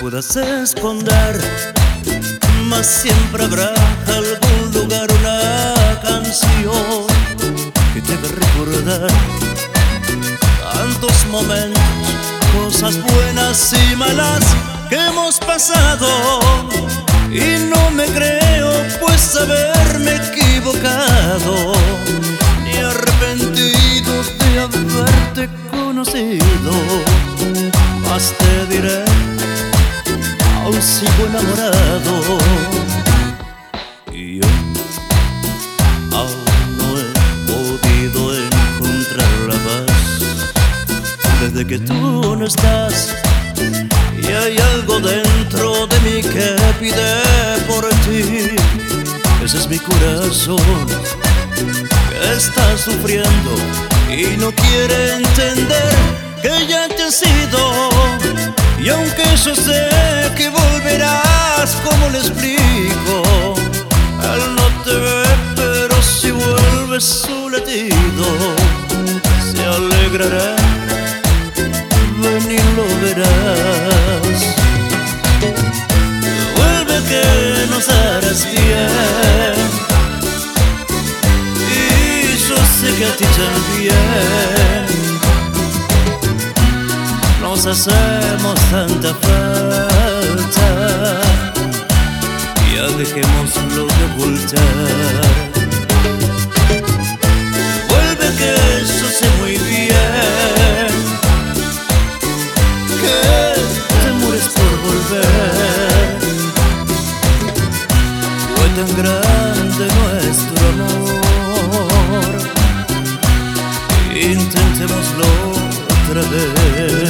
puedas esconder, mas siempre habrá algún lugar, una canción que te haga recordar tantos momentos, cosas buenas y malas que hemos pasado. Y no me creo pues haberme equivocado, ni arrepentido de haberte conocido. Mas te diré, aún sigo enamorado, y yo aún no he podido encontrar la paz. Desde que tú no estás, y hay algo dentro de mí que pide por ti. Ese es mi corazón que está sufriendo y no quiere entender que ya te has ido. Y aunque yo sé que volverás, ¿cómo le explico? Él no te ve, pero si vuelves su latido se alegrará. Ven y lo verás. Vuelve que nos harás bien, y yo sé que a ti también. Nos hacemos tanta falta, ya dejémoslo de ocultar. Vuelve que yo sé muy bien que te mueres por volver. Fue tan grande nuestro amor, intentémoslo otra vez.